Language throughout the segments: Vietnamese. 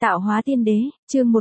Tạo hóa tiên đế, chương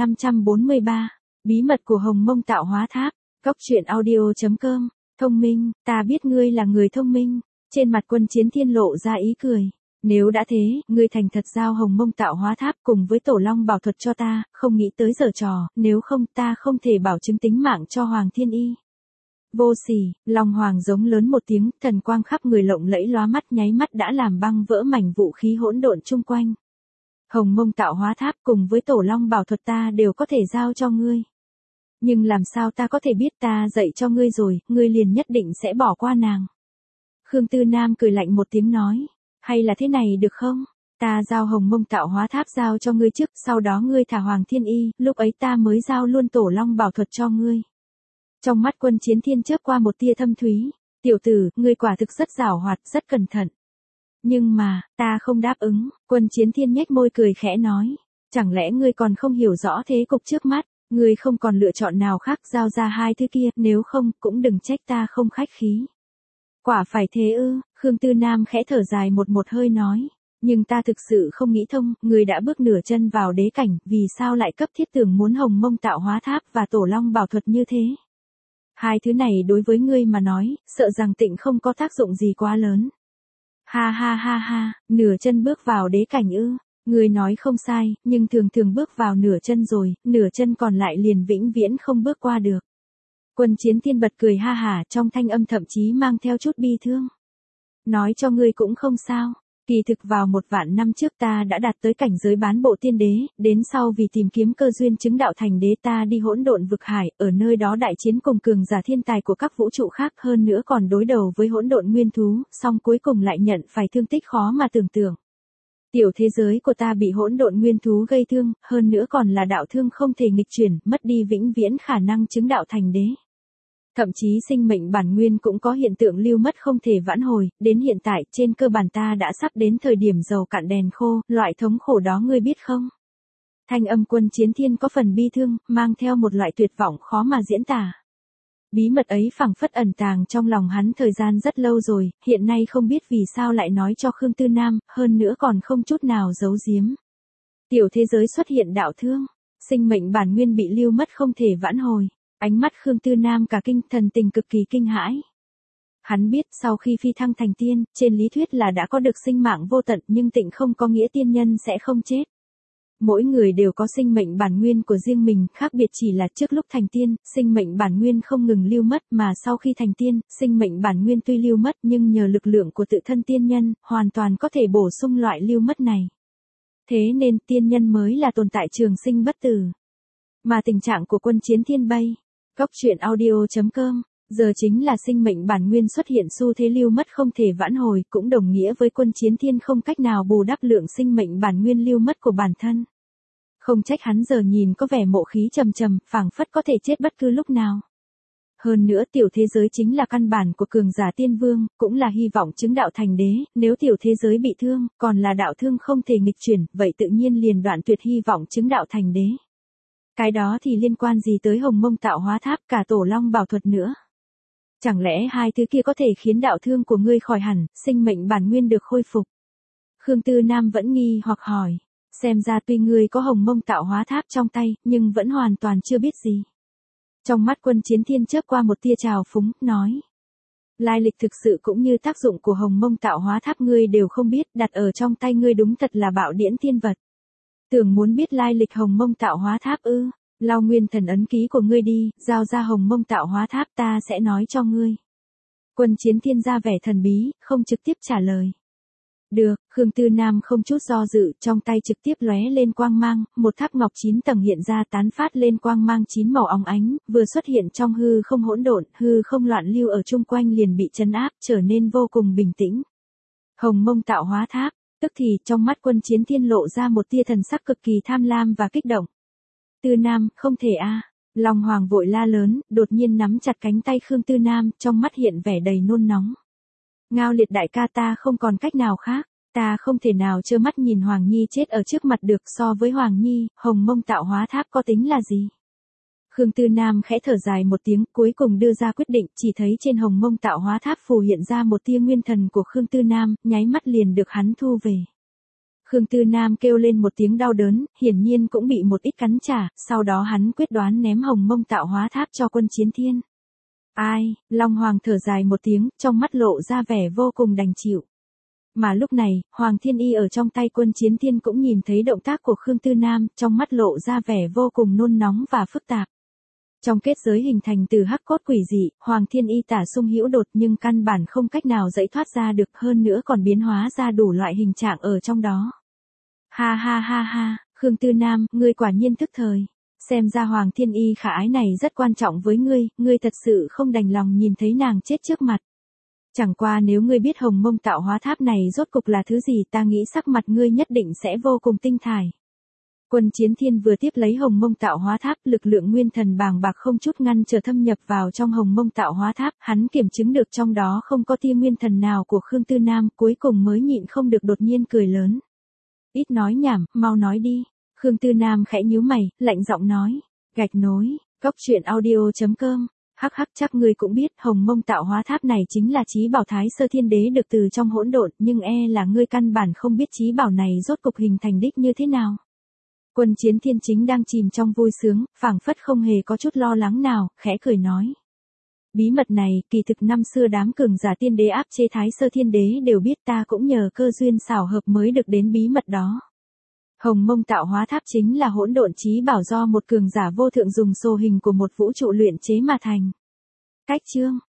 1543. Bí mật của Hồng Mông Tạo Hóa Tháp. Góc truyện audio.com. Thông minh, ta biết ngươi là người thông minh. Trên mặt Quân Chiến Thiên lộ ra ý cười. Nếu đã thế, ngươi thành thật giao Hồng Mông Tạo Hóa Tháp cùng với Tổ Long bảo thuật cho ta, không nghĩ tới giở trò, nếu không ta không thể bảo chứng tính mạng cho Hoàng Thiên Y. Vô sỉ, Long Hoàng giống lớn một tiếng, thần quang khắp người lộng lẫy lóa mắt nháy mắt đã làm băng vỡ mảnh vũ khí hỗn độn chung quanh. Hồng Mông Tạo Hóa Tháp cùng với Tổ Long bảo thuật ta đều có thể giao cho ngươi. Nhưng làm sao ta có thể biết ta dạy cho ngươi rồi, ngươi liền nhất định sẽ bỏ qua nàng. Khương Tư Nam cười lạnh một tiếng nói, hay là thế này được không? Ta giao Hồng Mông Tạo Hóa Tháp giao cho ngươi trước, sau đó ngươi thả Hoàng Thiên Y, lúc ấy ta mới giao luôn Tổ Long bảo thuật cho ngươi. Trong mắt Quân Chiến Thiên chớp qua một tia thâm thúy, tiểu tử, ngươi quả thực rất giảo hoạt, rất cẩn thận. Nhưng mà, ta không đáp ứng, Quân Chiến Thiên nhếch môi cười khẽ nói, chẳng lẽ ngươi còn không hiểu rõ thế cục trước mắt, ngươi không còn lựa chọn nào khác giao ra hai thứ kia, nếu không, cũng đừng trách ta không khách khí. Quả phải thế ư, Khương Tư Nam khẽ thở dài một hơi nói, nhưng ta thực sự không nghĩ thông, ngươi đã bước nửa chân vào đế cảnh, vì sao lại cấp thiết tưởng muốn Hồng Mông Tạo Hóa Tháp và Tổ Long bảo thuật như thế? Hai thứ này đối với ngươi mà nói, sợ rằng tịnh không có tác dụng gì quá lớn. Ha ha ha ha, nửa chân bước vào đế cảnh ư, ngươi nói không sai, nhưng thường bước vào nửa chân rồi, nửa chân còn lại liền vĩnh viễn không bước qua được. Quân Chiến Thiên bật cười ha hả, trong thanh âm thậm chí mang theo chút bi thương. Nói cho ngươi cũng không sao, kỳ thực vào 1.000.000 năm trước ta đã đạt tới cảnh giới bán bộ tiên đế, đến sau vì tìm kiếm cơ duyên chứng đạo thành đế ta đi hỗn độn vực hải, ở nơi đó đại chiến cùng cường giả thiên tài của các vũ trụ khác, hơn nữa còn đối đầu với hỗn độn nguyên thú, song cuối cùng lại nhận phải thương tích khó mà tưởng tượng. Tiểu thế giới của ta bị hỗn độn nguyên thú gây thương, hơn nữa còn là đạo thương không thể nghịch chuyển, mất đi vĩnh viễn khả năng chứng đạo thành đế. Thậm chí sinh mệnh bản nguyên cũng có hiện tượng lưu mất không thể vãn hồi, đến hiện tại trên cơ bản ta đã sắp đến thời điểm dầu cạn đèn khô, loại thống khổ đó ngươi biết không? Thanh âm Quân Chiến Thiên có phần bi thương, mang theo một loại tuyệt vọng khó mà diễn tả. Bí mật ấy phảng phất ẩn tàng trong lòng hắn thời gian rất lâu rồi, hiện nay không biết vì sao lại nói cho Khương Tư Nam, hơn nữa còn không chút nào giấu giếm. Tiểu thế giới xuất hiện đạo thương, sinh mệnh bản nguyên bị lưu mất không thể vãn hồi. Ánh mắt Khương Tư Nam cả kinh, thần tình cực kỳ kinh hãi. Hắn biết sau khi phi thăng thành tiên, trên lý thuyết là đã có được sinh mạng vô tận nhưng tịnh không có nghĩa tiên nhân sẽ không chết. Mỗi người đều có sinh mệnh bản nguyên của riêng mình, khác biệt chỉ là trước lúc thành tiên, sinh mệnh bản nguyên không ngừng lưu mất mà sau khi thành tiên, sinh mệnh bản nguyên tuy lưu mất nhưng nhờ lực lượng của tự thân tiên nhân, hoàn toàn có thể bổ sung loại lưu mất này. Thế nên tiên nhân mới là tồn tại trường sinh bất tử. Mà tình trạng của Quân Chiến Thiên bây, góc truyện audio.com, giờ chính là sinh mệnh bản nguyên xuất hiện xu thế lưu mất không thể vãn hồi, cũng đồng nghĩa với Quân Chiến Thiên không cách nào bù đắp lượng sinh mệnh bản nguyên lưu mất của bản thân. Không trách hắn giờ nhìn có vẻ mộ khí trầm trầm, phảng phất có thể chết bất cứ lúc nào. Hơn nữa tiểu thế giới chính là căn bản của cường giả tiên vương, cũng là hy vọng chứng đạo thành đế, nếu tiểu thế giới bị thương, còn là đạo thương không thể nghịch chuyển, vậy tự nhiên liền đoạn tuyệt hy vọng chứng đạo thành đế. Cái đó thì liên quan gì tới Hồng Mông Tạo Hóa Tháp cả Tổ Long bảo thuật nữa? Chẳng lẽ hai thứ kia có thể khiến đạo thương của ngươi khỏi hẳn, sinh mệnh bản nguyên được khôi phục? Khương Tư Nam vẫn nghi hoặc hỏi, xem ra tuy ngươi có Hồng Mông Tạo Hóa Tháp trong tay, nhưng vẫn hoàn toàn chưa biết gì. Trong mắt Quân Chiến Thiên chớp qua một tia trào phúng, nói, lai lịch thực sự cũng như tác dụng của Hồng Mông Tạo Hóa Tháp ngươi đều không biết, đặt ở trong tay ngươi đúng thật là bạo điển thiên vật. Tưởng muốn biết lai lịch Hồng Mông Tạo Hóa Tháp ư? Lao nguyên thần ấn ký của ngươi đi, giao ra Hồng Mông Tạo Hóa Tháp ta sẽ nói cho ngươi. Quân Chiến Thiên ra vẻ thần bí, không trực tiếp trả lời. Được, Khương Tư Nam không chút do dự, trong tay trực tiếp lóe lên quang mang, một tháp ngọc 9 tầng hiện ra tán phát lên quang mang 9 màu óng ánh, vừa xuất hiện trong hư không hỗn độn, hư không loạn lưu ở chung quanh liền bị trấn áp, trở nên vô cùng bình tĩnh. Hồng Mông Tạo Hóa Tháp. Tức thì trong mắt Quân Chiến Thiên lộ ra một tia thần sắc cực kỳ tham lam và kích động. Tư Nam, không thể a! Long Hoàng vội la lớn, đột nhiên nắm chặt cánh tay Khương Tư Nam, trong mắt hiện vẻ đầy nôn nóng. Ngao Liệt đại ca, ta không còn cách nào khác, ta không thể nào trơ mắt nhìn Hoàng Nhi chết ở trước mặt được, so với Hoàng Nhi, Hồng Mông Tạo Hóa Tháp có tính là gì? Khương Tư Nam khẽ thở dài một tiếng, cuối cùng đưa ra quyết định, chỉ thấy trên Hồng Mông Tạo Hóa Tháp phù hiện ra một tia nguyên thần của Khương Tư Nam, nháy mắt liền được hắn thu về. Khương Tư Nam kêu lên một tiếng đau đớn, hiển nhiên cũng bị một ít cắn trả, sau đó hắn quyết đoán ném Hồng Mông Tạo Hóa Tháp cho Quân Chiến Thiên. Ai, Long Hoàng thở dài một tiếng, trong mắt lộ ra vẻ vô cùng đành chịu. Mà lúc này, Hoàng Thiên Y ở trong tay Quân Chiến Thiên cũng nhìn thấy động tác của Khương Tư Nam, trong mắt lộ ra vẻ vô cùng nôn nóng và phức tạp. Trong kết giới hình thành từ hắc cốt quỷ dị, Hoàng Thiên Y tả sung hữu đột nhưng căn bản không cách nào dậy thoát ra được, hơn nữa còn biến hóa ra đủ loại hình trạng ở trong đó. Ha ha ha ha, Khương Tư Nam, ngươi quả nhiên thức thời. Xem ra Hoàng Thiên Y khả ái này rất quan trọng với ngươi thật sự không đành lòng nhìn thấy nàng chết trước mặt. Chẳng qua nếu ngươi biết Hồng Mông Tạo Hóa Tháp này rốt cục là thứ gì, ta nghĩ sắc mặt ngươi nhất định sẽ vô cùng tinh thải. Quân Chiến Thiên vừa tiếp lấy Hồng Mông Tạo Hóa Tháp, lực lượng nguyên thần bàng bạc không chút ngăn trở thâm nhập vào trong Hồng Mông Tạo Hóa Tháp, hắn kiểm chứng được trong đó không có tia nguyên thần nào của Khương Tư Nam, cuối cùng mới nhịn không được đột nhiên cười lớn. Ít nói nhảm, mau nói đi. Khương Tư Nam khẽ nhíu mày, lạnh giọng nói. Gạch nối, cốc truyện audio.com. Hắc hắc, chắc ngươi cũng biết, Hồng Mông Tạo Hóa Tháp này chính là chí bảo Thái Sơ Thiên Đế được từ trong hỗn độn, nhưng là ngươi căn bản không biết chí bảo này rốt cục hình thành đích như thế nào. Quân Chiến Thiên chính đang chìm trong vui sướng, phảng phất không hề có chút lo lắng nào, khẽ cười nói. Bí mật này, kỳ thực năm xưa đám cường giả tiên đế áp chế Thái Sơ Thiên Đế đều biết, ta cũng nhờ cơ duyên xảo hợp mới được đến bí mật đó. Hồng Mông Tạo Hóa Tháp chính là hỗn độn chí bảo do một cường giả vô thượng dùng số hình của một vũ trụ luyện chế mà thành. Cách chương